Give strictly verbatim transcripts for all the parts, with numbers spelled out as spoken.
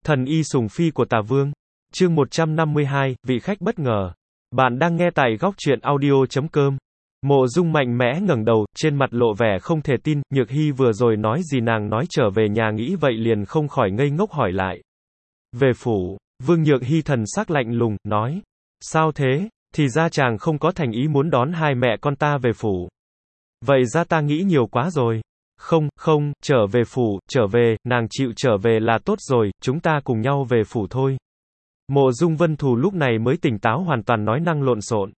Thần y sùng phi của Tả Vương. Chương một trăm năm mươi hai, vị khách bất ngờ. Bạn đang nghe tại góc truyện audio chấm com. Mộ Dung mạnh mẽ ngẩng đầu, trên mặt lộ vẻ không thể tin, Nhược Hy vừa rồi nói gì nàng nói trở về nhà nghĩ vậy liền không khỏi ngây ngốc hỏi lại. Về phủ, Vương Nhược Hy thần sắc lạnh lùng, nói. Sao thế, thì ra chàng không có thành ý muốn đón hai mẹ con ta về phủ. Vậy ra ta nghĩ nhiều quá rồi. Không, không, trở về phủ, trở về, nàng chịu trở về là tốt rồi, chúng ta cùng nhau về phủ thôi. Mộ Dung Vân Thù lúc này mới tỉnh táo hoàn toàn nói năng lộn xộn.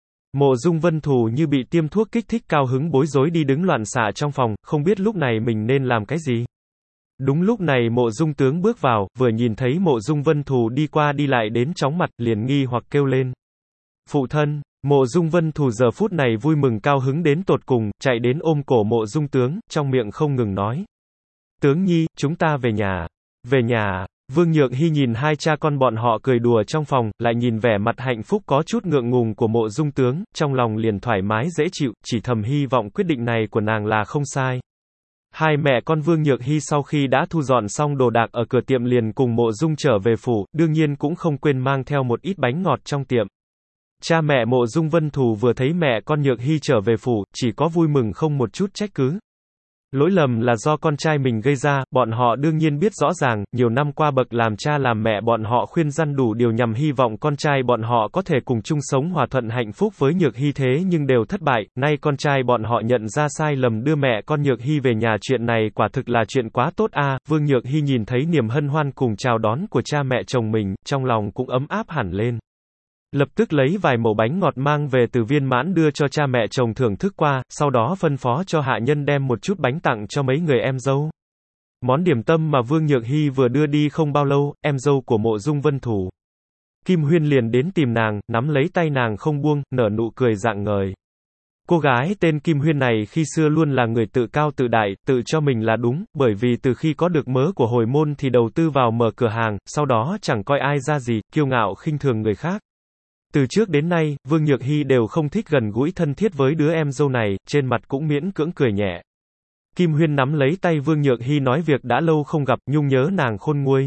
Mộ Dung Vân Thù như bị tiêm thuốc kích thích cao hứng bối rối đi đứng loạn xạ trong phòng, không biết lúc này mình nên làm cái gì. Đúng lúc này Mộ Dung tướng bước vào, vừa nhìn thấy Mộ Dung Vân Thù đi qua đi lại đến chóng mặt, liền nghi hoặc kêu lên. Phụ thân. Mộ Dung Vân Thù giờ phút này vui mừng cao hứng đến tột cùng, chạy đến ôm cổ Mộ Dung tướng, trong miệng không ngừng nói. Tướng nhi, chúng ta về nhà. Về nhà. Vương Nhược Hy nhìn hai cha con bọn họ cười đùa trong phòng, lại nhìn vẻ mặt hạnh phúc có chút ngượng ngùng của Mộ Dung tướng, trong lòng liền thoải mái dễ chịu, chỉ thầm hy vọng quyết định này của nàng là không sai. Hai mẹ con Vương Nhược Hy sau khi đã thu dọn xong đồ đạc ở cửa tiệm liền cùng Mộ Dung trở về phủ, đương nhiên cũng không quên mang theo một ít bánh ngọt trong tiệm. Cha mẹ Mộ Dung Vân Thù vừa thấy mẹ con Nhược Hy trở về phủ, chỉ có vui mừng không một chút trách cứ. Lỗi lầm là do con trai mình gây ra, bọn họ đương nhiên biết rõ ràng, nhiều năm qua bậc làm cha làm mẹ bọn họ khuyên răn đủ điều nhằm hy vọng con trai bọn họ có thể cùng chung sống hòa thuận hạnh phúc với Nhược Hy thế nhưng đều thất bại, nay con trai bọn họ nhận ra sai lầm đưa mẹ con Nhược Hy về nhà chuyện này quả thực là chuyện quá tốt a. Vương Nhược Hy nhìn thấy niềm hân hoan cùng chào đón của cha mẹ chồng mình, trong lòng cũng ấm áp hẳn lên. Lập tức lấy vài mẩu bánh ngọt mang về từ Viên Mãn đưa cho cha mẹ chồng thưởng thức qua, sau đó phân phó cho hạ nhân đem một chút bánh tặng cho mấy người em dâu. Món điểm tâm mà Vương Nhược Hy vừa đưa đi không bao lâu, em dâu của Mộ Dung Vân Thù, Kim Huyên liền đến tìm nàng, nắm lấy tay nàng không buông, nở nụ cười rạng ngời. Cô gái tên Kim Huyên này khi xưa luôn là người tự cao tự đại, tự cho mình là đúng, bởi vì từ khi có được mớ của hồi môn thì đầu tư vào mở cửa hàng, sau đó chẳng coi ai ra gì, kiêu ngạo khinh thường người khác. Từ trước đến nay, Vương Nhược Hy đều không thích gần gũi thân thiết với đứa em dâu này, trên mặt cũng miễn cưỡng cười nhẹ. Kim Huyên nắm lấy tay Vương Nhược Hy nói việc đã lâu không gặp, nhung nhớ nàng khôn nguôi.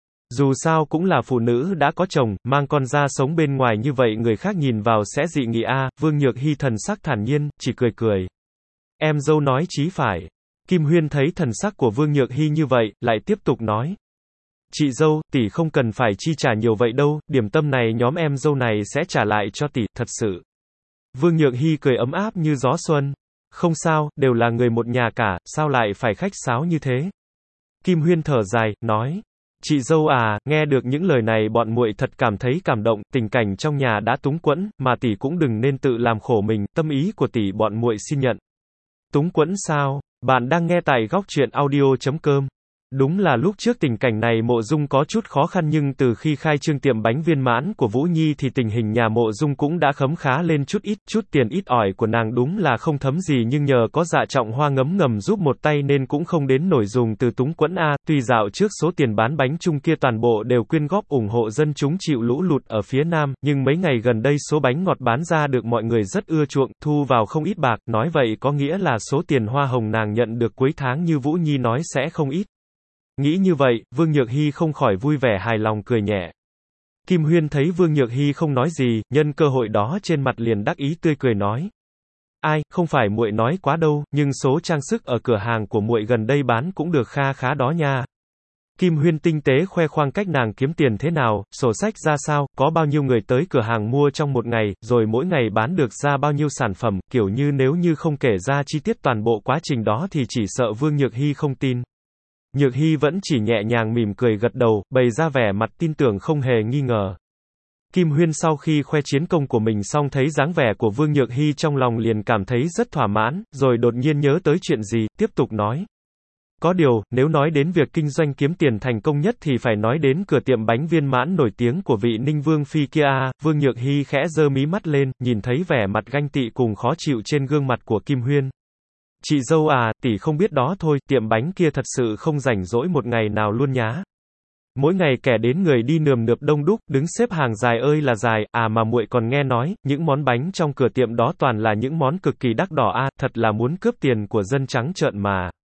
Dù sao cũng là phụ nữ đã có chồng, mang con ra sống bên ngoài như vậy người khác nhìn vào sẽ dị nghị a. Vương Nhược Hy thần sắc thản nhiên, chỉ cười cười. Em dâu nói chí phải. Kim Huyên thấy thần sắc của Vương Nhược Hy như vậy, lại tiếp tục nói. Chị dâu, tỷ không cần phải chi trả nhiều vậy đâu, điểm tâm này nhóm em dâu này sẽ trả lại cho tỷ, thật sự. Vương Nhược Hy cười ấm áp như gió xuân. Không sao, đều là người một nhà cả, sao lại phải khách sáo như thế? Kim Huyên thở dài, nói. Chị dâu à, nghe được những lời này bọn muội thật cảm thấy cảm động, tình cảnh trong nhà đã túng quẫn, mà tỷ cũng đừng nên tự làm khổ mình, tâm ý của tỷ bọn muội xin nhận. Túng quẫn sao? Bạn đang nghe tại góc truyện audio chấm com. Đúng là lúc trước tình cảnh này Mộ Dung có chút khó khăn nhưng từ khi khai trương tiệm bánh Viên Mãn của Vũ Nhi thì tình hình nhà Mộ Dung cũng đã khấm khá lên chút ít, chút tiền ít ỏi của nàng đúng là không thấm gì nhưng nhờ có Dạ Trọng Hoa ngấm ngầm giúp một tay nên cũng không đến nổi dùng từ túng quẫn a. Tuy dạo trước số tiền bán bánh chung kia toàn bộ đều quyên góp ủng hộ dân chúng chịu lũ lụt ở phía Nam, nhưng mấy ngày gần đây số bánh ngọt bán ra được mọi người rất ưa chuộng, thu vào không ít bạc, nói vậy có nghĩa là số tiền hoa hồng nàng nhận được cuối tháng như Vũ Nhi nói sẽ không ít. Nghĩ như vậy, Vương Nhược Hy không khỏi vui vẻ hài lòng cười nhẹ. Kim Huyên thấy Vương Nhược Hy không nói gì, nhân cơ hội đó trên mặt liền đắc ý tươi cười nói. Ai, không phải muội nói quá đâu, nhưng số trang sức ở cửa hàng của muội gần đây bán cũng được kha khá đó nha. Kim Huyên tinh tế khoe khoang cách nàng kiếm tiền thế nào, sổ sách ra sao, có bao nhiêu người tới cửa hàng mua trong một ngày, rồi mỗi ngày bán được ra bao nhiêu sản phẩm, kiểu như nếu như không kể ra chi tiết toàn bộ quá trình đó thì chỉ sợ Vương Nhược Hy không tin. Nhược Hy vẫn chỉ nhẹ nhàng mỉm cười gật đầu, bày ra vẻ mặt tin tưởng không hề nghi ngờ. Kim Huyên sau khi khoe chiến công của mình xong thấy dáng vẻ của Vương Nhược Hy trong lòng liền cảm thấy rất thỏa mãn, rồi đột nhiên nhớ tới chuyện gì, tiếp tục nói. Có điều, nếu nói đến việc kinh doanh kiếm tiền thành công nhất thì phải nói đến cửa tiệm bánh Viên Mãn nổi tiếng của vị Ninh Vương Phi kia a. Vương Nhược Hy khẽ giơ mí mắt lên, nhìn thấy vẻ mặt ganh tị cùng khó chịu trên gương mặt của Kim Huyên. Chị dâu à, tỷ không biết đó thôi, tiệm bánh kia thật sự không rảnh rỗi một ngày nào luôn nhá. Mỗi ngày kẻ đến người đi nườm nượp đông đúc, đứng xếp hàng dài ơi là dài, à mà muội còn nghe nói, những món bánh trong cửa tiệm đó toàn là những món cực kỳ đắt đỏ a, thật là muốn cướp tiền của dân trắng trợn mà.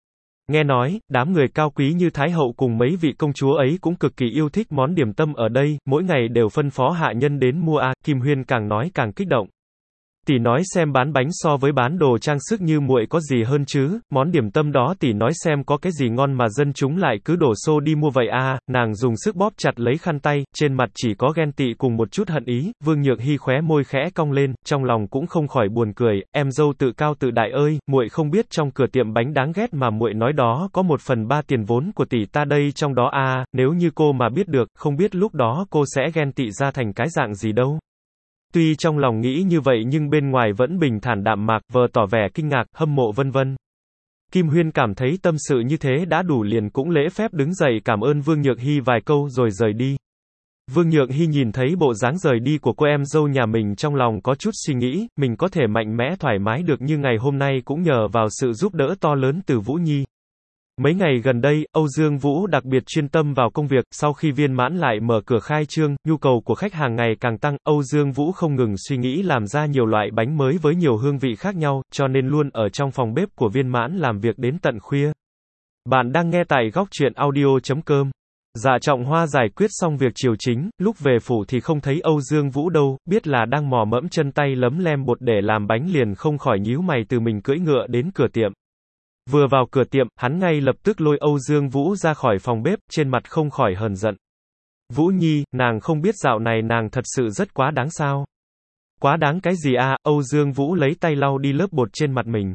Nghe nói, đám người cao quý như Thái hậu cùng mấy vị công chúa ấy cũng cực kỳ yêu thích món điểm tâm ở đây, mỗi ngày đều phân phó hạ nhân đến mua a. Kim Huyên càng nói càng kích động. Tỷ nói xem bán bánh so với bán đồ trang sức như muội có gì hơn chứ, món điểm tâm đó tỷ nói xem có cái gì ngon mà dân chúng lại cứ đổ xô đi mua vậy a. Nàng dùng sức bóp chặt lấy khăn tay, trên mặt chỉ có ghen tị cùng một chút hận ý. Vương Nhược Hy khóe môi khẽ cong lên, trong lòng cũng không khỏi buồn cười, em dâu tự cao tự đại ơi, muội không biết trong cửa tiệm bánh đáng ghét mà muội nói đó có một phần ba tiền vốn của tỷ ta đây trong đó a. Nếu như cô mà biết được, không biết lúc đó cô sẽ ghen tị ra thành cái dạng gì đâu. Tuy trong lòng nghĩ như vậy nhưng bên ngoài vẫn bình thản đạm mạc, vờ tỏ vẻ kinh ngạc, hâm mộ vân vân. Kim Huyên cảm thấy tâm sự như thế đã đủ liền cũng lễ phép đứng dậy cảm ơn Vương Nhược Hy vài câu rồi rời đi. Vương Nhược Hy nhìn thấy bộ dáng rời đi của cô em dâu nhà mình trong lòng có chút suy nghĩ, mình có thể mạnh mẽ thoải mái được như ngày hôm nay cũng nhờ vào sự giúp đỡ to lớn từ Vũ Nhi. Mấy ngày gần đây, Âu Dương Vũ đặc biệt chuyên tâm vào công việc, sau khi Viên Mãn lại mở cửa khai trương, nhu cầu của khách hàng ngày càng tăng, Âu Dương Vũ không ngừng suy nghĩ làm ra nhiều loại bánh mới với nhiều hương vị khác nhau, cho nên luôn ở trong phòng bếp của Viên Mãn làm việc đến tận khuya. Bạn đang nghe tại góc truyện audio chấm com. Dạ Trọng Hoa giải quyết xong việc chiều chính, lúc về phủ thì không thấy Âu Dương Vũ đâu, biết là đang mò mẫm chân tay lấm lem bột để làm bánh liền không khỏi nhíu mày từ mình cưỡi ngựa đến cửa tiệm. Vừa vào cửa tiệm, hắn ngay lập tức lôi Âu Dương Vũ ra khỏi phòng bếp, trên mặt không khỏi hờn giận. Vũ Nhi, nàng không biết dạo này nàng thật sự rất quá đáng sao? Quá đáng cái gì a? Âu Dương Vũ lấy tay lau đi lớp bột trên mặt mình.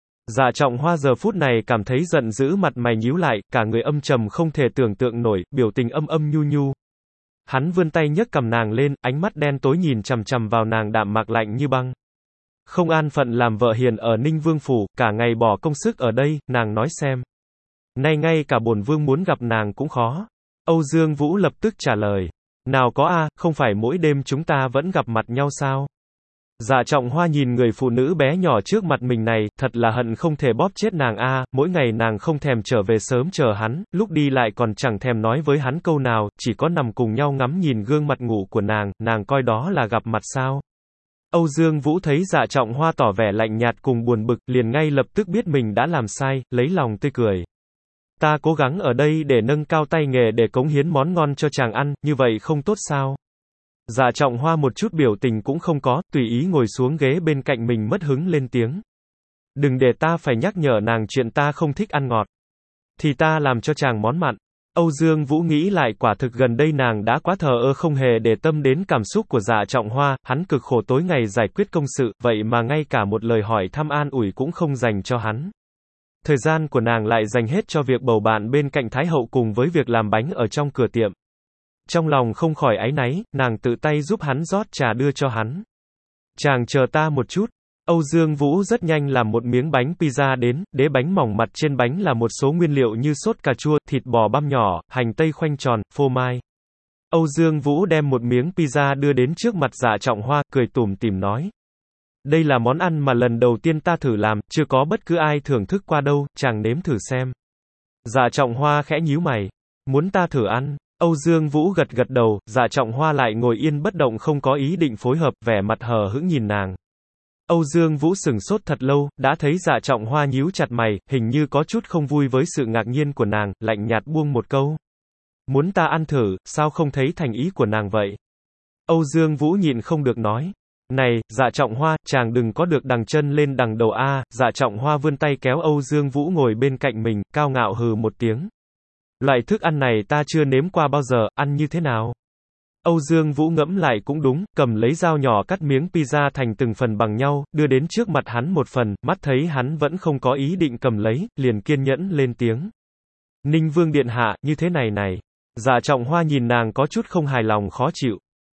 Dạ Trọng Hoa giờ phút này cảm thấy giận dữ, mặt mày nhíu lại, cả người âm trầm không thể tưởng tượng nổi, biểu tình âm âm nhu nhu. Hắn vươn tay nhấc cầm nàng lên, ánh mắt đen tối nhìn chằm chằm vào nàng đạm mạc lạnh như băng. Không an phận làm vợ hiền ở Ninh Vương phủ, cả ngày bỏ công sức ở đây, nàng nói xem. Nay ngay cả bổn vương muốn gặp nàng cũng khó. Âu Dương Vũ lập tức trả lời. Nào có a, không phải mỗi đêm chúng ta vẫn gặp mặt nhau sao? Dạ Trọng Hoa nhìn người phụ nữ bé nhỏ trước mặt mình này, thật là hận không thể bóp chết nàng a. Mỗi ngày nàng không thèm trở về sớm chờ hắn, lúc đi lại còn chẳng thèm nói với hắn câu nào, chỉ có nằm cùng nhau ngắm nhìn gương mặt ngủ của nàng, nàng coi đó là gặp mặt sao? Âu Dương Vũ thấy Dạ Trọng Hoa tỏ vẻ lạnh nhạt cùng buồn bực, liền ngay lập tức biết mình đã làm sai, lấy lòng tươi cười. Ta cố gắng ở đây để nâng cao tay nghề để cống hiến món ngon cho chàng ăn, như vậy không tốt sao? Dạ Trọng Hoa một chút biểu tình cũng không có, tùy ý ngồi xuống ghế bên cạnh mình mất hứng lên tiếng. Đừng để ta phải nhắc nhở nàng chuyện ta không thích ăn ngọt. Thì ta làm cho chàng món mặn. Âu Dương Vũ nghĩ lại quả thực gần đây nàng đã quá thờ ơ không hề để tâm đến cảm xúc của Dạ Trọng Hoa, hắn cực khổ tối ngày giải quyết công sự, vậy mà ngay cả một lời hỏi thăm an ủi cũng không dành cho hắn. Thời gian của nàng lại dành hết cho việc bầu bạn bên cạnh Thái hậu cùng với việc làm bánh ở trong cửa tiệm. Trong lòng không khỏi áy náy, nàng tự tay giúp hắn rót trà đưa cho hắn. Chàng chờ ta một chút. Âu Dương Vũ rất nhanh làm một miếng bánh pizza đến, đế bánh mỏng, mặt trên bánh là một số nguyên liệu như sốt cà chua, thịt bò băm nhỏ, hành tây khoanh tròn, phô mai. Âu Dương Vũ đem một miếng pizza đưa đến trước mặt Dạ Trọng Hoa, cười tủm tỉm nói. Đây là món ăn mà lần đầu tiên ta thử làm, chưa có bất cứ ai thưởng thức qua đâu, chàng nếm thử xem. Dạ Trọng Hoa khẽ nhíu mày. Muốn ta thử ăn? Âu Dương Vũ gật gật đầu, Dạ Trọng Hoa lại ngồi yên bất động không có ý định phối hợp, vẻ mặt hờ hững nhìn nàng. Âu Dương Vũ sửng sốt thật lâu, đã thấy Dạ Trọng Hoa nhíu chặt mày, hình như có chút không vui với sự ngạc nhiên của nàng, lạnh nhạt buông một câu. Muốn ta ăn thử, sao không thấy thành ý của nàng vậy? Âu Dương Vũ nhịn không được nói. Này, Dạ Trọng Hoa, chàng đừng có được đằng chân lên đằng đầu a. Dạ Trọng Hoa vươn tay kéo Âu Dương Vũ ngồi bên cạnh mình, cao ngạo hừ một tiếng. Loại thức ăn này ta chưa nếm qua bao giờ, ăn như thế nào? Âu Dương Vũ ngẫm lại cũng đúng, cầm lấy dao nhỏ cắt miếng pizza thành từng phần bằng nhau, đưa đến trước mặt hắn một phần, mắt thấy hắn vẫn không có ý định cầm lấy, liền kiên nhẫn lên tiếng. Ninh Vương điện hạ, như thế này này. Dạ Trọng Hoa nhìn nàng có chút không hài lòng khó chịu.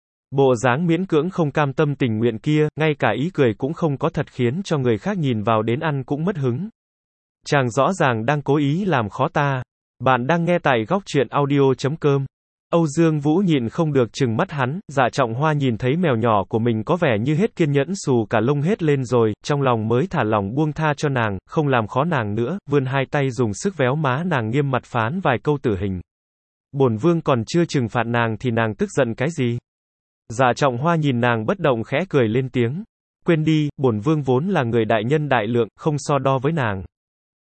Bộ dáng miễn cưỡng không cam tâm tình nguyện kia, ngay cả ý cười cũng không có thật khiến cho người khác nhìn vào đến ăn cũng mất hứng. Chàng rõ ràng đang cố ý làm khó ta. Bạn đang nghe tại góc truyện audio chấm com. Âu Dương Vũ nhìn không được trừng mắt hắn, Dạ Trọng Hoa nhìn thấy mèo nhỏ của mình có vẻ như hết kiên nhẫn xù cả lông hết lên rồi, trong lòng mới thả lỏng buông tha cho nàng, không làm khó nàng nữa, vươn hai tay dùng sức véo má nàng nghiêm mặt phán vài câu tử hình. Bổn vương còn chưa trừng phạt nàng thì nàng tức giận cái gì? Dạ Trọng Hoa nhìn nàng bất động khẽ cười lên tiếng. Quên đi, bổn vương vốn là người đại nhân đại lượng, không so đo với nàng.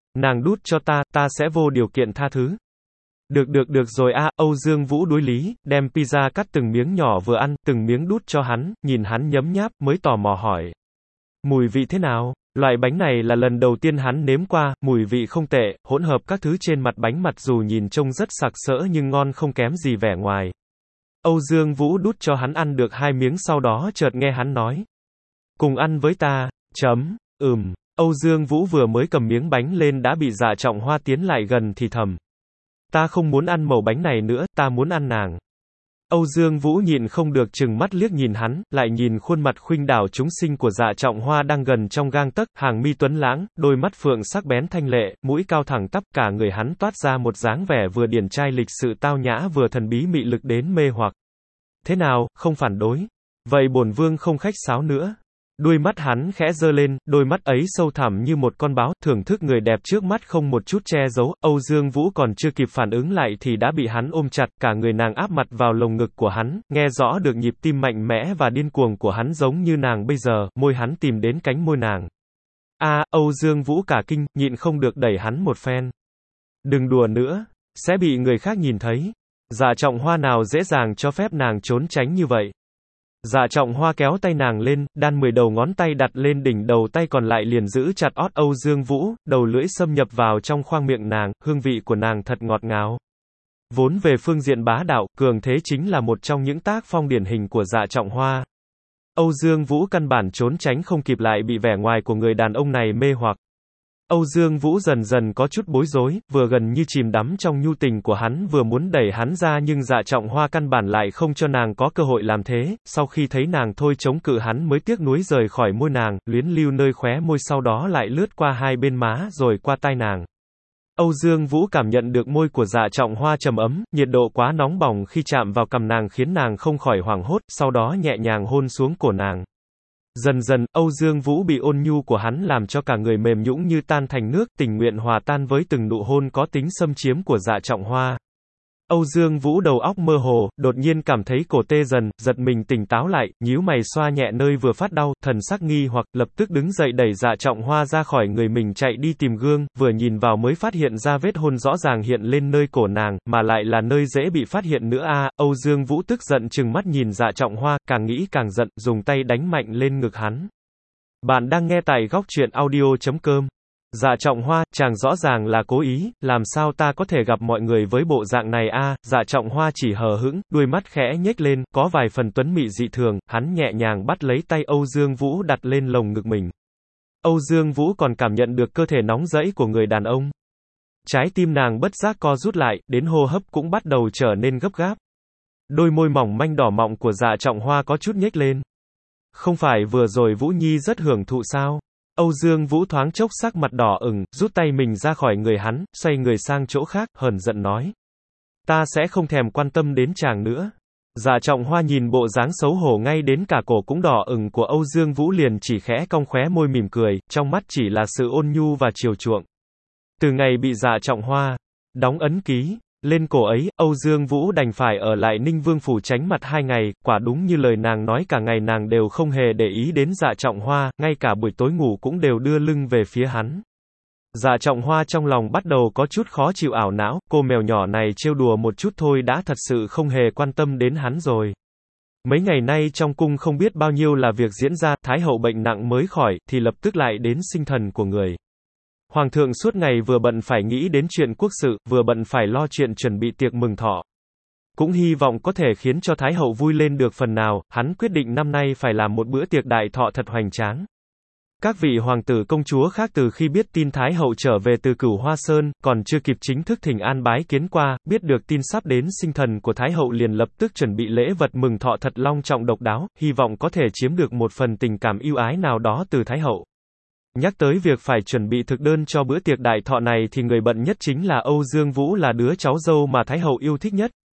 Nàng đút cho ta, ta sẽ vô điều kiện tha thứ. Được được được rồi a, Âu Dương Vũ đối lý, đem pizza cắt từng miếng nhỏ vừa ăn, từng miếng đút cho hắn, nhìn hắn nhấm nháp, mới tò mò hỏi. Mùi vị thế nào? Loại bánh này là lần đầu tiên hắn nếm qua, mùi vị không tệ, hỗn hợp các thứ trên mặt bánh mặc dù nhìn trông rất sặc sỡ nhưng ngon không kém gì vẻ ngoài. Âu Dương Vũ đút cho hắn ăn được hai miếng sau đó chợt nghe hắn nói. Cùng ăn với ta, chấm, ừm, Âu Dương Vũ vừa mới cầm miếng bánh lên đã bị Dạ Trọng Hoa tiến lại gần thì thầm. Ta không muốn ăn mẩu bánh này nữa, ta muốn ăn nàng. Âu Dương Vũ nhịn không được chừng mắt liếc nhìn hắn, lại nhìn khuôn mặt khuynh đảo chúng sinh của Dạ Trọng Hoa đang gần trong gang tấc, hàng mi tuấn lãng, đôi mắt phượng sắc bén thanh lệ, mũi cao thẳng tắp, cả người hắn toát ra một dáng vẻ vừa điển trai lịch sự tao nhã vừa thần bí mị lực đến mê hoặc. Thế nào, không phản đối? Vậy bổn vương không khách sáo nữa. Đôi mắt hắn khẽ giơ lên, đôi mắt ấy sâu thẳm như một con báo, thưởng thức người đẹp trước mắt không một chút che giấu. Âu Dương Vũ còn chưa kịp phản ứng lại thì đã bị hắn ôm chặt, cả người nàng áp mặt vào lồng ngực của hắn, nghe rõ được nhịp tim mạnh mẽ và điên cuồng của hắn giống như nàng bây giờ, môi hắn tìm đến cánh môi nàng. A, à, Âu Dương Vũ cả kinh, nhịn không được đẩy hắn một phen. Đừng đùa nữa, sẽ bị người khác nhìn thấy. Dạ Trọng Hoa nào dễ dàng cho phép nàng trốn tránh như vậy. Dạ Trọng Hoa kéo tay nàng lên, đan mười đầu ngón tay đặt lên đỉnh đầu tay còn lại liền giữ chặt ót Âu Dương Vũ, đầu lưỡi xâm nhập vào trong khoang miệng nàng, hương vị của nàng thật ngọt ngào. Vốn về phương diện bá đạo, cường thế chính là một trong những tác phong điển hình của Dạ Trọng Hoa. Âu Dương Vũ căn bản trốn tránh không kịp lại bị vẻ ngoài của người đàn ông này mê hoặc. Âu Dương Vũ dần dần có chút bối rối, vừa gần như chìm đắm trong nhu tình của hắn vừa muốn đẩy hắn ra nhưng Dạ Trọng Hoa căn bản lại không cho nàng có cơ hội làm thế, sau khi thấy nàng thôi chống cự hắn mới tiếc nuối rời khỏi môi nàng, luyến lưu nơi khóe môi sau đó lại lướt qua hai bên má rồi qua tai nàng. Âu Dương Vũ cảm nhận được môi của Dạ Trọng Hoa trầm ấm, nhiệt độ quá nóng bỏng khi chạm vào cằm nàng khiến nàng không khỏi hoảng hốt, sau đó nhẹ nhàng hôn xuống cổ nàng. Dần dần, Âu Dương Vũ bị ôn nhu của hắn làm cho cả người mềm nhũn như tan thành nước, tình nguyện hòa tan với từng nụ hôn có tính xâm chiếm của Dạ Trọng Hoa. Âu Dương Vũ đầu óc mơ hồ, đột nhiên cảm thấy cổ tê dần, giật mình tỉnh táo lại, nhíu mày xoa nhẹ nơi vừa phát đau, thần sắc nghi hoặc, lập tức đứng dậy đẩy Dạ Trọng Hoa ra khỏi người mình chạy đi tìm gương, vừa nhìn vào mới phát hiện ra vết hôn rõ ràng hiện lên nơi cổ nàng, mà lại là nơi dễ bị phát hiện nữa a. À, Âu Dương Vũ tức giận trừng mắt nhìn Dạ Trọng Hoa, càng nghĩ càng giận, dùng tay đánh mạnh lên ngực hắn. Bạn đang nghe tại góc truyện audio chấm com. Dạ Trọng Hoa, chàng rõ ràng là cố ý, làm sao ta có thể gặp mọi người với bộ dạng này a? À, Dạ Trọng Hoa chỉ hờ hững, đuôi mắt khẽ nhếch lên, có vài phần tuấn mị dị thường, hắn nhẹ nhàng bắt lấy tay Âu Dương Vũ đặt lên lồng ngực mình. Âu Dương Vũ còn cảm nhận được cơ thể nóng rẫy của người đàn ông. Trái tim nàng bất giác co rút lại, đến hô hấp cũng bắt đầu trở nên gấp gáp. Đôi môi mỏng manh đỏ mọng của Dạ Trọng Hoa có chút nhếch lên. Không phải vừa rồi Vũ Nhi rất hưởng thụ sao? Âu Dương Vũ thoáng chốc sắc mặt đỏ ửng, rút tay mình ra khỏi người hắn, xoay người sang chỗ khác, hờn giận nói. Ta sẽ không thèm quan tâm đến chàng nữa. Dạ Trọng Hoa nhìn bộ dáng xấu hổ ngay đến cả cổ cũng đỏ ửng của Âu Dương Vũ liền chỉ khẽ cong khóe môi mỉm cười, trong mắt chỉ là sự ôn nhu và chiều chuộng. Từ ngày bị Dạ Trọng Hoa đóng ấn ký lên cổ ấy, Âu Dương Vũ đành phải ở lại Ninh Vương phủ tránh mặt hai ngày, quả đúng như lời nàng nói cả ngày nàng đều không hề để ý đến Dạ Trọng Hoa, ngay cả buổi tối ngủ cũng đều đưa lưng về phía hắn. Dạ Trọng Hoa trong lòng bắt đầu có chút khó chịu ảo não, cô mèo nhỏ này trêu đùa một chút thôi đã thật sự không hề quan tâm đến hắn rồi. Mấy ngày nay trong cung không biết bao nhiêu là việc diễn ra, Thái hậu bệnh nặng mới khỏi, thì lập tức lại đến sinh thần của người. Hoàng thượng suốt ngày vừa bận phải nghĩ đến chuyện quốc sự, vừa bận phải lo chuyện chuẩn bị tiệc mừng thọ. Cũng hy vọng có thể khiến cho Thái hậu vui lên được phần nào, hắn quyết định năm nay phải làm một bữa tiệc đại thọ thật hoành tráng. Các vị hoàng tử công chúa khác từ khi biết tin Thái hậu trở về từ Cửu Hoa Sơn, còn chưa kịp chính thức thỉnh an bái kiến qua, biết được tin sắp đến sinh thần của Thái hậu liền lập tức chuẩn bị lễ vật mừng thọ thật long trọng độc đáo, hy vọng có thể chiếm được một phần tình cảm yêu ái nào đó từ Thái hậu. Nhắc tới việc phải chuẩn bị thực đơn cho bữa tiệc đại thọ này thì người bận nhất chính là Âu Dương Vũ là đứa cháu dâu mà Thái hậu yêu thích nhất.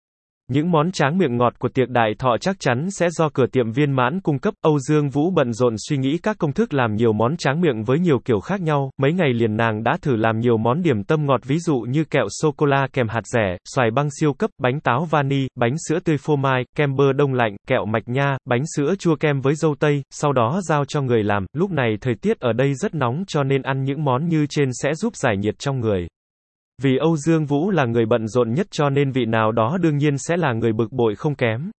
Những món tráng miệng ngọt của tiệc đại thọ chắc chắn sẽ do cửa tiệm Viên Mãn cung cấp. Âu Dương Vũ bận rộn suy nghĩ các công thức làm nhiều món tráng miệng với nhiều kiểu khác nhau. Mấy ngày liền nàng đã thử làm nhiều món điểm tâm ngọt ví dụ như kẹo sô-cô-la kèm hạt dẻ, xoài băng siêu cấp, bánh táo vani, bánh sữa tươi phô mai, kem bơ đông lạnh, kẹo mạch nha, bánh sữa chua kem với dâu tây, sau đó giao cho người làm. Lúc này thời tiết ở đây rất nóng cho nên ăn những món như trên sẽ giúp giải nhiệt trong người. Vì Âu Dương Vũ là người bận rộn nhất cho nên vị nào đó đương nhiên sẽ là người bực bội không kém.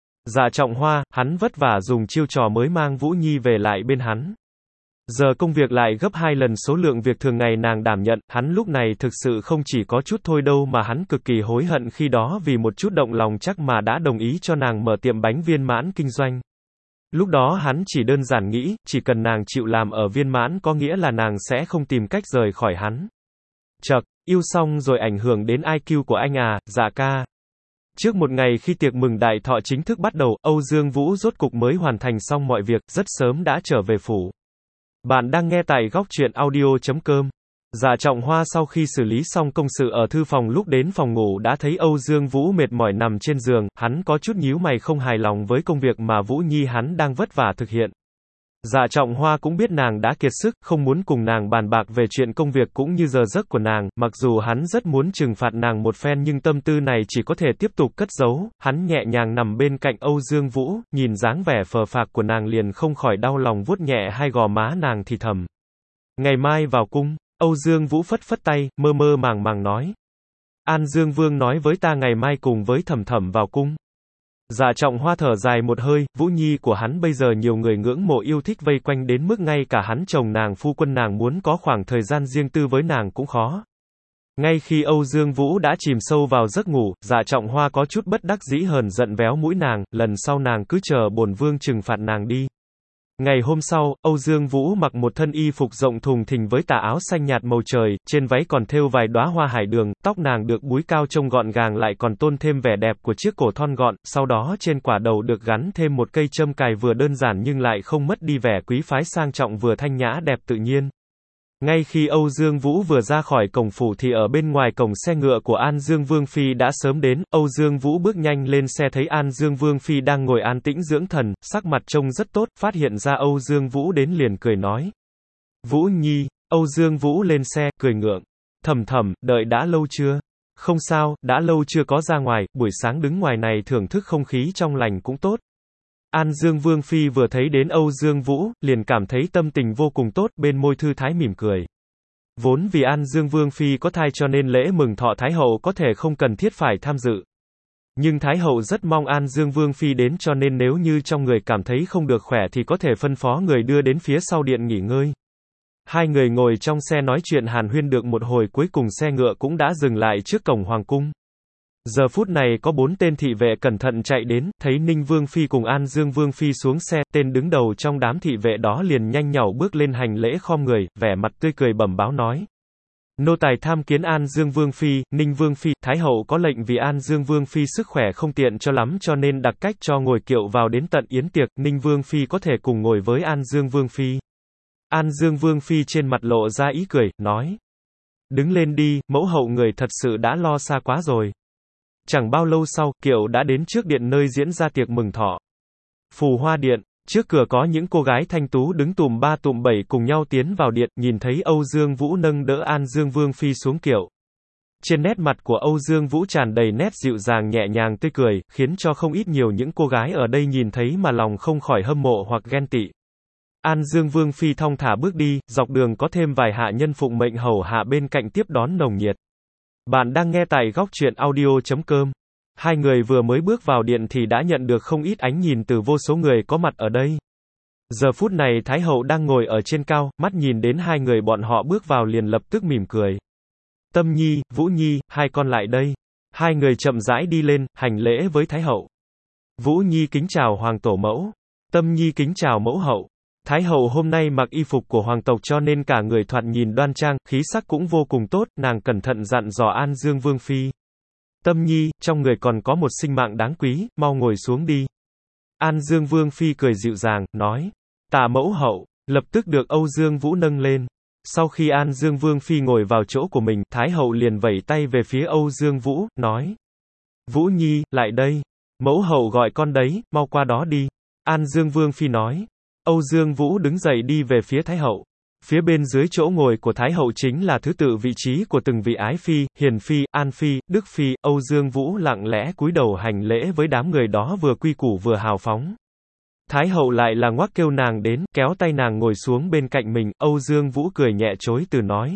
Dạ Trọng Hoa, hắn vất vả dùng chiêu trò mới mang Vũ Nhi về lại bên hắn. Giờ công việc lại gấp hai lần số lượng việc thường ngày nàng đảm nhận, hắn lúc này thực sự không chỉ có chút thôi đâu mà hắn cực kỳ hối hận khi đó vì một chút động lòng chắc mà đã đồng ý cho nàng mở tiệm bánh Viên Mãn kinh doanh. Lúc đó hắn chỉ đơn giản nghĩ, chỉ cần nàng chịu làm ở Viên Mãn có nghĩa là nàng sẽ không tìm cách rời khỏi hắn. Chậc, yêu xong rồi ảnh hưởng đến i kiu của anh à, dạ ca. Trước một ngày khi tiệc mừng đại thọ chính thức bắt đầu, Âu Dương Vũ rốt cục mới hoàn thành xong mọi việc, rất sớm đã trở về phủ. Bạn đang nghe tại góc truyện audio chấm com. Dạ Trọng Hoa sau khi xử lý xong công sự ở thư phòng lúc đến phòng ngủ đã thấy Âu Dương Vũ mệt mỏi nằm trên giường, hắn có chút nhíu mày không hài lòng với công việc mà Vũ Nhi hắn đang vất vả thực hiện. Dạ Trọng Hoa cũng biết nàng đã kiệt sức, không muốn cùng nàng bàn bạc về chuyện công việc cũng như giờ giấc của nàng, mặc dù hắn rất muốn trừng phạt nàng một phen nhưng tâm tư này chỉ có thể tiếp tục cất giấu. Hắn nhẹ nhàng nằm bên cạnh Âu Dương Vũ, nhìn dáng vẻ phờ phạc của nàng liền không khỏi đau lòng vuốt nhẹ hai gò má nàng thì thầm. Ngày mai vào cung. Âu Dương Vũ phất phất tay, mơ mơ màng màng nói. An Dương Vương nói với ta ngày mai cùng với Thẩm Thẩm vào cung. Dạ Trọng Hoa thở dài một hơi, Vũ Nhi của hắn bây giờ nhiều người ngưỡng mộ yêu thích vây quanh đến mức ngay cả hắn chồng nàng phu quân nàng muốn có khoảng thời gian riêng tư với nàng cũng khó. Ngay khi Âu Dương Vũ đã chìm sâu vào giấc ngủ, Dạ Trọng Hoa có chút bất đắc dĩ hờn giận véo mũi nàng, lần sau nàng cứ chờ bổn vương trừng phạt nàng đi. Ngày hôm sau, Âu Dương Vũ mặc một thân y phục rộng thùng thình với tà áo xanh nhạt màu trời, trên váy còn thêu vài đóa hoa hải đường, tóc nàng được búi cao trông gọn gàng lại còn tôn thêm vẻ đẹp của chiếc cổ thon gọn, sau đó trên quả đầu được gắn thêm một cây châm cài vừa đơn giản nhưng lại không mất đi vẻ quý phái sang trọng vừa thanh nhã đẹp tự nhiên. Ngay khi Âu Dương Vũ vừa ra khỏi cổng phủ thì ở bên ngoài cổng xe ngựa của An Dương Vương Phi đã sớm đến, Âu Dương Vũ bước nhanh lên xe thấy An Dương Vương Phi đang ngồi an tĩnh dưỡng thần, sắc mặt trông rất tốt, phát hiện ra Âu Dương Vũ đến liền cười nói. Vũ Nhi, Âu Dương Vũ lên xe, cười ngượng. Thầm thầm, đợi đã lâu chưa? Không sao, đã lâu chưa có ra ngoài, buổi sáng đứng ngoài này thưởng thức không khí trong lành cũng tốt. An Dương Vương Phi vừa thấy đến Âu Dương Vũ, liền cảm thấy tâm tình vô cùng tốt, bên môi thư thái mỉm cười. Vốn vì An Dương Vương Phi có thai cho nên lễ mừng thọ Thái Hậu có thể không cần thiết phải tham dự. Nhưng Thái Hậu rất mong An Dương Vương Phi đến cho nên nếu như trong người cảm thấy không được khỏe thì có thể phân phó người đưa đến phía sau điện nghỉ ngơi. Hai người ngồi trong xe nói chuyện hàn huyên được một hồi cuối cùng xe ngựa cũng đã dừng lại trước cổng Hoàng cung. Giờ phút này có bốn tên thị vệ cẩn thận chạy đến, thấy Ninh Vương Phi cùng An Dương Vương Phi xuống xe, tên đứng đầu trong đám thị vệ đó liền nhanh nhảu bước lên hành lễ khom người, vẻ mặt tươi cười bẩm báo nói. Nô tài tham kiến An Dương Vương Phi, Ninh Vương Phi, Thái Hậu có lệnh vì An Dương Vương Phi sức khỏe không tiện cho lắm cho nên đặc cách cho ngồi kiệu vào đến tận yến tiệc, Ninh Vương Phi có thể cùng ngồi với An Dương Vương Phi. An Dương Vương Phi trên mặt lộ ra ý cười, nói. Đứng lên đi, mẫu hậu người thật sự đã lo xa quá rồi. Chẳng bao lâu sau, kiệu đã đến trước điện nơi diễn ra tiệc mừng thọ. Phù Hoa Điện, trước cửa có những cô gái thanh tú đứng tùm ba tùm bảy cùng nhau tiến vào điện, nhìn thấy Âu Dương Vũ nâng đỡ An Dương Vương Phi xuống kiệu. Trên nét mặt của Âu Dương Vũ tràn đầy nét dịu dàng nhẹ nhàng tươi cười, khiến cho không ít nhiều những cô gái ở đây nhìn thấy mà lòng không khỏi hâm mộ hoặc ghen tị. An Dương Vương Phi thong thả bước đi, dọc đường có thêm vài hạ nhân phụng mệnh hầu hạ bên cạnh tiếp đón nồng nhiệt. Bạn đang nghe tại góc truyện audio chấm com. Hai người vừa mới bước vào điện thì đã nhận được không ít ánh nhìn từ vô số người có mặt ở đây. Giờ phút này Thái Hậu đang ngồi ở trên cao, mắt nhìn đến hai người bọn họ bước vào liền lập tức mỉm cười. Tâm Nhi, Vũ Nhi, hai con lại đây. Hai người chậm rãi đi lên, hành lễ với Thái Hậu. Vũ Nhi kính chào Hoàng Tổ Mẫu. Tâm Nhi kính chào Mẫu Hậu. Thái Hậu hôm nay mặc y phục của hoàng tộc cho nên cả người thoạt nhìn đoan trang, khí sắc cũng vô cùng tốt, nàng cẩn thận dặn dò An Dương Vương Phi. Tâm Nhi, trong người còn có một sinh mạng đáng quý, mau ngồi xuống đi. An Dương Vương Phi cười dịu dàng, nói. Tạ mẫu hậu, lập tức được Âu Dương Vũ nâng lên. Sau khi An Dương Vương Phi ngồi vào chỗ của mình, Thái Hậu liền vẩy tay về phía Âu Dương Vũ, nói. Vũ Nhi, lại đây. Mẫu hậu gọi con đấy, mau qua đó đi. An Dương Vương Phi nói. Âu Dương Vũ đứng dậy đi về phía Thái hậu. Phía bên dưới chỗ ngồi của Thái hậu chính là thứ tự vị trí của từng vị ái phi, hiền phi, an phi, đức phi. Âu Dương Vũ lặng lẽ cúi đầu hành lễ với đám người đó, vừa quy củ vừa hào phóng. Thái hậu lại là ngoắc kêu nàng đến, kéo tay nàng ngồi xuống bên cạnh mình. Âu Dương Vũ cười nhẹ chối từ nói.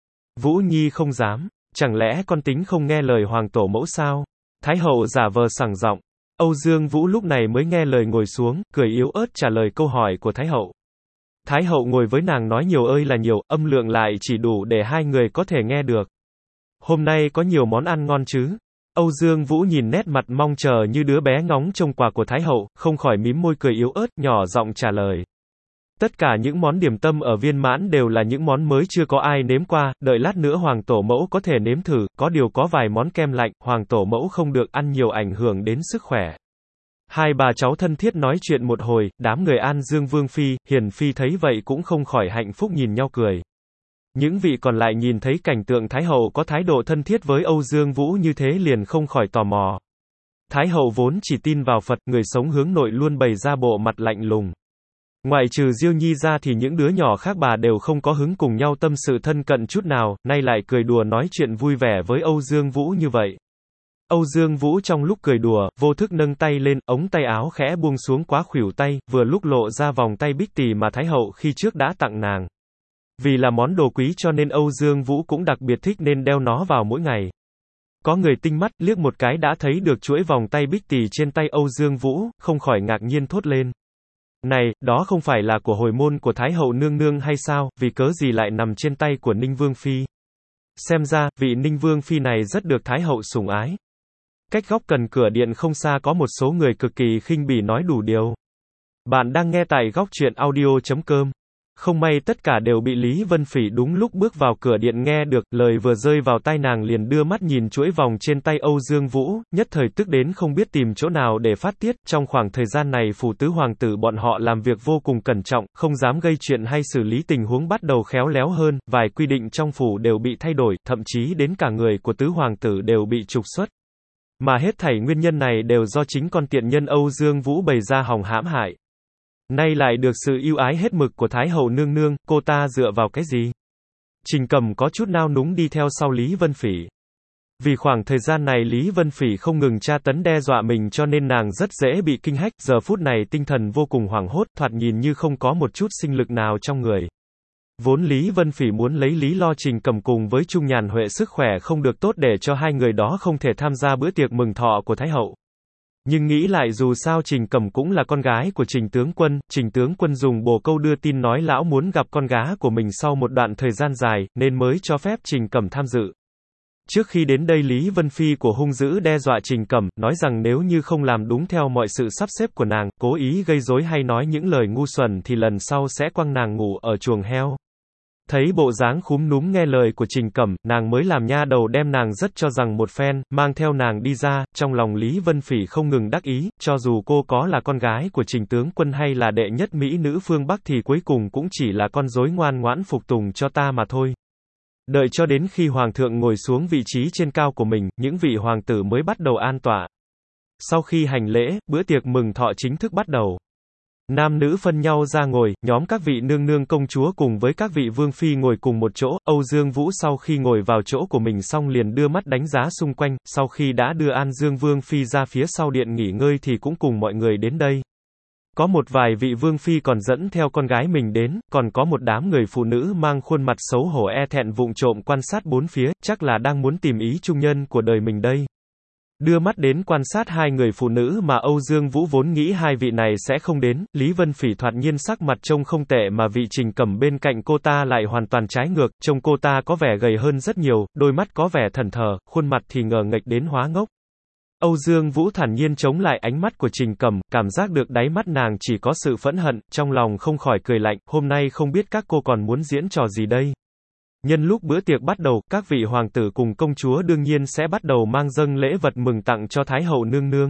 Vũ Nhi không dám, chẳng lẽ con tính không nghe lời hoàng tổ mẫu sao? Thái hậu giả vờ sảng giọng. Âu Dương Vũ lúc này mới nghe lời ngồi xuống, cười yếu ớt trả lời câu hỏi của Thái hậu. Thái hậu ngồi với nàng nói nhiều ơi là nhiều, âm lượng lại chỉ đủ để hai người có thể nghe được. Hôm nay có nhiều món ăn ngon chứ? Âu Dương Vũ nhìn nét mặt mong chờ như đứa bé ngóng trông quà của Thái hậu, không khỏi mím môi cười yếu ớt, nhỏ giọng trả lời. Tất cả những món điểm tâm ở Viên Mãn đều là những món mới chưa có ai nếm qua, đợi lát nữa hoàng tổ mẫu có thể nếm thử, có điều có vài món kem lạnh, hoàng tổ mẫu không được ăn nhiều ảnh hưởng đến sức khỏe. Hai bà cháu thân thiết nói chuyện một hồi, đám người An Dương Vương Phi, Hiền Phi thấy vậy cũng không khỏi hạnh phúc nhìn nhau cười. Những vị còn lại nhìn thấy cảnh tượng Thái hậu có thái độ thân thiết với Âu Dương Vũ như thế liền không khỏi tò mò. Thái hậu vốn chỉ tin vào Phật, người sống hướng nội luôn bày ra bộ mặt lạnh lùng. Ngoại trừ Diêu Nhi ra thì những đứa nhỏ khác bà đều không có hứng cùng nhau tâm sự thân cận chút nào, nay lại cười đùa nói chuyện vui vẻ với Âu Dương Vũ như vậy. Âu Dương Vũ trong lúc cười đùa, vô thức nâng tay lên, ống tay áo khẽ buông xuống quá khuỷu tay, vừa lúc lộ ra vòng tay bích tỳ mà Thái hậu khi trước đã tặng nàng. Vì là món đồ quý cho nên Âu Dương Vũ cũng đặc biệt thích nên đeo nó vào mỗi ngày. Có người tinh mắt, liếc một cái đã thấy được chuỗi vòng tay bích tỳ trên tay Âu Dương Vũ, không khỏi ngạc nhiên thốt lên. Này, đó không phải là của hồi môn của Thái hậu nương nương hay sao, vì cớ gì lại nằm trên tay của Ninh Vương Phi? Xem ra, vị Ninh Vương Phi này rất được Thái hậu sủng ái. Cách góc cần cửa điện không xa có một số người cực kỳ khinh bỉ nói đủ điều. Bạn đang nghe tại góc truyện audio chấm com. Không may tất cả đều bị Lý Vân Phỉ đúng lúc bước vào cửa điện nghe được, lời vừa rơi vào tai nàng liền đưa mắt nhìn chuỗi vòng trên tay Âu Dương Vũ, nhất thời tức đến không biết tìm chỗ nào để phát tiết. Trong khoảng thời gian này phủ tứ hoàng tử bọn họ làm việc vô cùng cẩn trọng, không dám gây chuyện hay xử lý tình huống bắt đầu khéo léo hơn, vài quy định trong phủ đều bị thay đổi, thậm chí đến cả người của tứ hoàng tử đều bị trục xuất. Mà hết thảy nguyên nhân này đều do chính con tiện nhân Âu Dương Vũ bày ra hòng hãm hại. Nay lại được sự ưu ái hết mực của Thái hậu nương nương, cô ta dựa vào cái gì? Trình Cầm có chút nao núng đi theo sau Lý Vân Phỉ. Vì khoảng thời gian này Lý Vân Phỉ không ngừng tra tấn đe dọa mình cho nên nàng rất dễ bị kinh hách, giờ phút này tinh thần vô cùng hoảng hốt, thoạt nhìn như không có một chút sinh lực nào trong người. Vốn Lý Vân Phỉ muốn lấy lý lo Trình Cầm cùng với Trung Nhàn Huệ sức khỏe không được tốt để cho hai người đó không thể tham gia bữa tiệc mừng thọ của Thái hậu. Nhưng nghĩ lại dù sao Trình Cầm cũng là con gái của Trình tướng quân, Trình tướng quân dùng bồ câu đưa tin nói lão muốn gặp con gái của mình sau một đoạn thời gian dài, nên mới cho phép Trình Cầm tham dự. Trước khi đến đây Lý Vân Phi của hung dữ đe dọa Trình Cầm, nói rằng nếu như không làm đúng theo mọi sự sắp xếp của nàng, cố ý gây rối hay nói những lời ngu xuẩn thì lần sau sẽ quăng nàng ngủ ở chuồng heo. Thấy bộ dáng khúm núm nghe lời của Trình Cẩm, nàng mới làm nha đầu đem nàng rất cho rằng một phen, mang theo nàng đi ra, trong lòng Lý Vân Phỉ không ngừng đắc ý, cho dù cô có là con gái của Trình tướng quân hay là đệ nhất mỹ nữ phương Bắc thì cuối cùng cũng chỉ là con rối ngoan ngoãn phục tùng cho ta mà thôi. Đợi cho đến khi hoàng thượng ngồi xuống vị trí trên cao của mình, những vị hoàng tử mới bắt đầu an tọa. Sau khi hành lễ, bữa tiệc mừng thọ chính thức bắt đầu. Nam nữ phân nhau ra ngồi, nhóm các vị nương nương công chúa cùng với các vị vương phi ngồi cùng một chỗ. Âu Dương Vũ sau khi ngồi vào chỗ của mình xong liền đưa mắt đánh giá xung quanh, sau khi đã đưa An Dương Vương Phi ra phía sau điện nghỉ ngơi thì cũng cùng mọi người đến đây. Có một vài vị vương phi còn dẫn theo con gái mình đến, còn có một đám người phụ nữ mang khuôn mặt xấu hổ e thẹn vụng trộm quan sát bốn phía, chắc là đang muốn tìm ý trung nhân của đời mình đây. Đưa mắt đến quan sát hai người phụ nữ mà Âu Dương Vũ vốn nghĩ hai vị này sẽ không đến, Lý Vân Phỉ thoạt nhiên sắc mặt trông không tệ mà vị Trình Cẩm bên cạnh cô ta lại hoàn toàn trái ngược, trông cô ta có vẻ gầy hơn rất nhiều, đôi mắt có vẻ thẫn thờ, khuôn mặt thì ngờ nghệch đến hóa ngốc. Âu Dương Vũ thản nhiên chống lại ánh mắt của Trình Cẩm, cảm giác được đáy mắt nàng chỉ có sự phẫn hận, trong lòng không khỏi cười lạnh, hôm nay không biết các cô còn muốn diễn trò gì đây. Nhân lúc bữa tiệc bắt đầu, các vị hoàng tử cùng công chúa đương nhiên sẽ bắt đầu mang dâng lễ vật mừng tặng cho Thái hậu nương nương.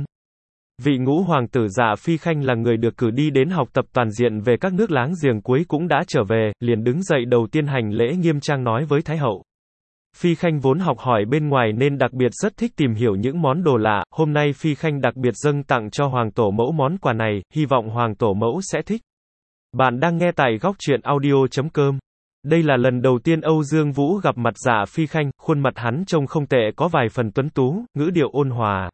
Vị ngũ hoàng tử Dạ Phi Khanh là người được cử đi đến học tập toàn diện về các nước láng giềng cuối cũng đã trở về, liền đứng dậy đầu tiên hành lễ nghiêm trang nói với Thái hậu. Phi Khanh vốn học hỏi bên ngoài nên đặc biệt rất thích tìm hiểu những món đồ lạ, hôm nay Phi Khanh đặc biệt dâng tặng cho Hoàng Tổ Mẫu món quà này, hy vọng Hoàng Tổ Mẫu sẽ thích. Bạn đang nghe tại góc truyện audio chấm com. Đây là lần đầu tiên Âu Dương Vũ gặp mặt Dạ Phi Khanh, khuôn mặt hắn trông không tệ, có vài phần tuấn tú, ngữ điệu ôn hòa.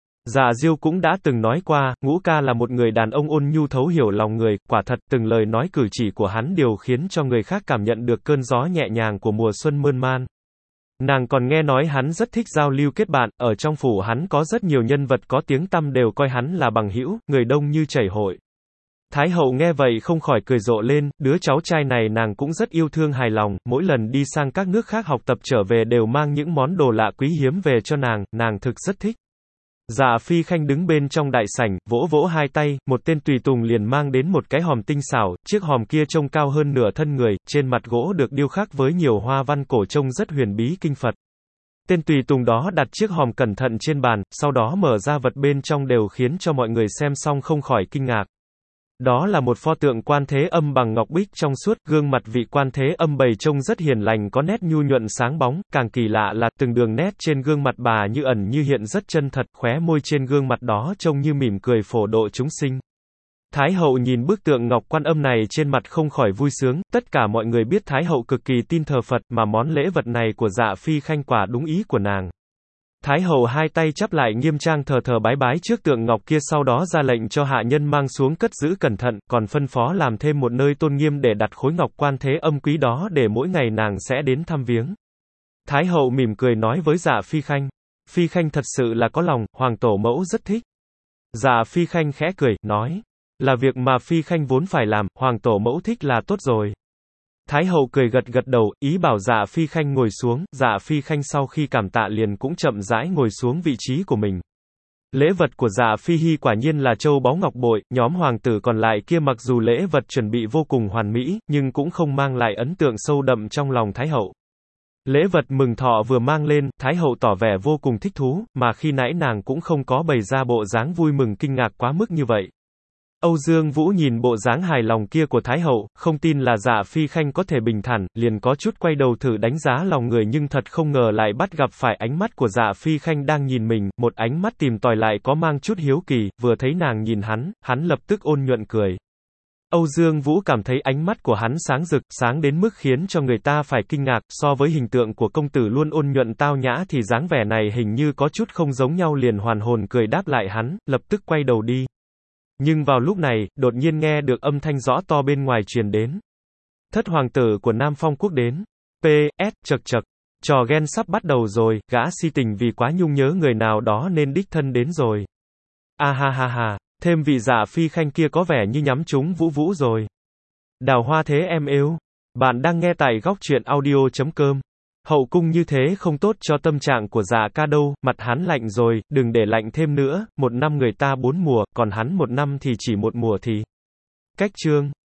Dạ Diêu cũng đã từng nói qua, Ngũ ca là một người đàn ông ôn nhu thấu hiểu lòng người, quả thật từng lời nói cử chỉ của hắn đều khiến cho người khác cảm nhận được cơn gió nhẹ nhàng của mùa xuân mơn man. Nàng còn nghe nói hắn rất thích giao lưu kết bạn, ở trong phủ hắn có rất nhiều nhân vật có tiếng tăm đều coi hắn là bằng hữu, người đông như chảy hội. Thái hậu nghe vậy không khỏi cười rộ lên, đứa cháu trai này nàng cũng rất yêu thương hài lòng, mỗi lần đi sang các nước khác học tập trở về đều mang những món đồ lạ quý hiếm về cho nàng, nàng thực rất thích. Dạ Phi Khanh đứng bên trong đại sảnh, vỗ vỗ hai tay, một tên tùy tùng liền mang đến một cái hòm tinh xảo, chiếc hòm kia trông cao hơn nửa thân người, trên mặt gỗ được điêu khắc với nhiều hoa văn cổ trông rất huyền bí kinh Phật. Tên tùy tùng đó đặt chiếc hòm cẩn thận trên bàn, sau đó mở ra vật bên trong đều khiến cho mọi người xem xong không khỏi kinh ngạc. Đó là một pho tượng Quan Thế Âm bằng ngọc bích trong suốt, gương mặt vị Quan Thế Âm bày trông rất hiền lành, có nét nhu nhuận sáng bóng, càng kỳ lạ là từng đường nét trên gương mặt bà như ẩn như hiện rất chân thật, khóe môi trên gương mặt đó trông như mỉm cười phổ độ chúng sinh. Thái hậu nhìn bức tượng ngọc Quan Âm này trên mặt không khỏi vui sướng, tất cả mọi người biết Thái hậu cực kỳ tin thờ Phật, mà món lễ vật này của Dạ Phi Khanh quả đúng ý của nàng. Thái hậu hai tay chắp lại nghiêm trang thờ thờ bái bái trước tượng ngọc kia, sau đó ra lệnh cho hạ nhân mang xuống cất giữ cẩn thận, còn phân phó làm thêm một nơi tôn nghiêm để đặt khối ngọc Quan Thế Âm quý đó để mỗi ngày nàng sẽ đến thăm viếng. Thái hậu mỉm cười nói với Dạ Phi Khanh. Phi Khanh thật sự là có lòng, Hoàng Tổ Mẫu rất thích. Dạ Phi Khanh khẽ cười, nói. Là việc mà Phi Khanh vốn phải làm, Hoàng Tổ Mẫu thích là tốt rồi. Thái hậu cười gật gật đầu, ý bảo Dạ Phi Khanh ngồi xuống, Dạ Phi Khanh sau khi cảm tạ liền cũng chậm rãi ngồi xuống vị trí của mình. Lễ vật của Dạ Phi Hi quả nhiên là châu báu ngọc bội, nhóm hoàng tử còn lại kia mặc dù lễ vật chuẩn bị vô cùng hoàn mỹ, nhưng cũng không mang lại ấn tượng sâu đậm trong lòng Thái hậu. Lễ vật mừng thọ vừa mang lên, Thái hậu tỏ vẻ vô cùng thích thú, mà khi nãy nàng cũng không có bày ra bộ dáng vui mừng kinh ngạc quá mức như vậy. Âu Dương Vũ nhìn bộ dáng hài lòng kia của Thái hậu, không tin là Dạ Phi Khanh có thể bình thản, liền có chút quay đầu thử đánh giá lòng người, nhưng thật không ngờ lại bắt gặp phải ánh mắt của Dạ Phi Khanh đang nhìn mình, một ánh mắt tìm tòi lại có mang chút hiếu kỳ, vừa thấy nàng nhìn hắn, hắn lập tức ôn nhuận cười. Âu Dương Vũ cảm thấy ánh mắt của hắn sáng rực, sáng đến mức khiến cho người ta phải kinh ngạc, so với hình tượng của công tử luôn ôn nhuận tao nhã thì dáng vẻ này hình như có chút không giống nhau, liền hoàn hồn cười đáp lại hắn, lập tức quay đầu đi. Nhưng vào lúc này, đột nhiên nghe được âm thanh rõ to bên ngoài truyền đến. Thất hoàng tử của Nam Phong quốc đến. pê ét, chậc chậc. Trò ghen sắp bắt đầu rồi, gã si tình vì quá nhung nhớ người nào đó nên đích thân đến rồi. A ha ha ha, thêm vị Dạ Phi Khanh kia có vẻ như nhắm trúng Vũ Vũ rồi. Đào hoa thế em yêu. Bạn đang nghe tại góc truyện audio chấm com. Hậu cung như thế không tốt cho tâm trạng của Dạ ca đâu, mặt hắn lạnh rồi, đừng để lạnh thêm nữa, một năm người ta bốn mùa, còn hắn một năm thì chỉ một mùa thì. Cách chương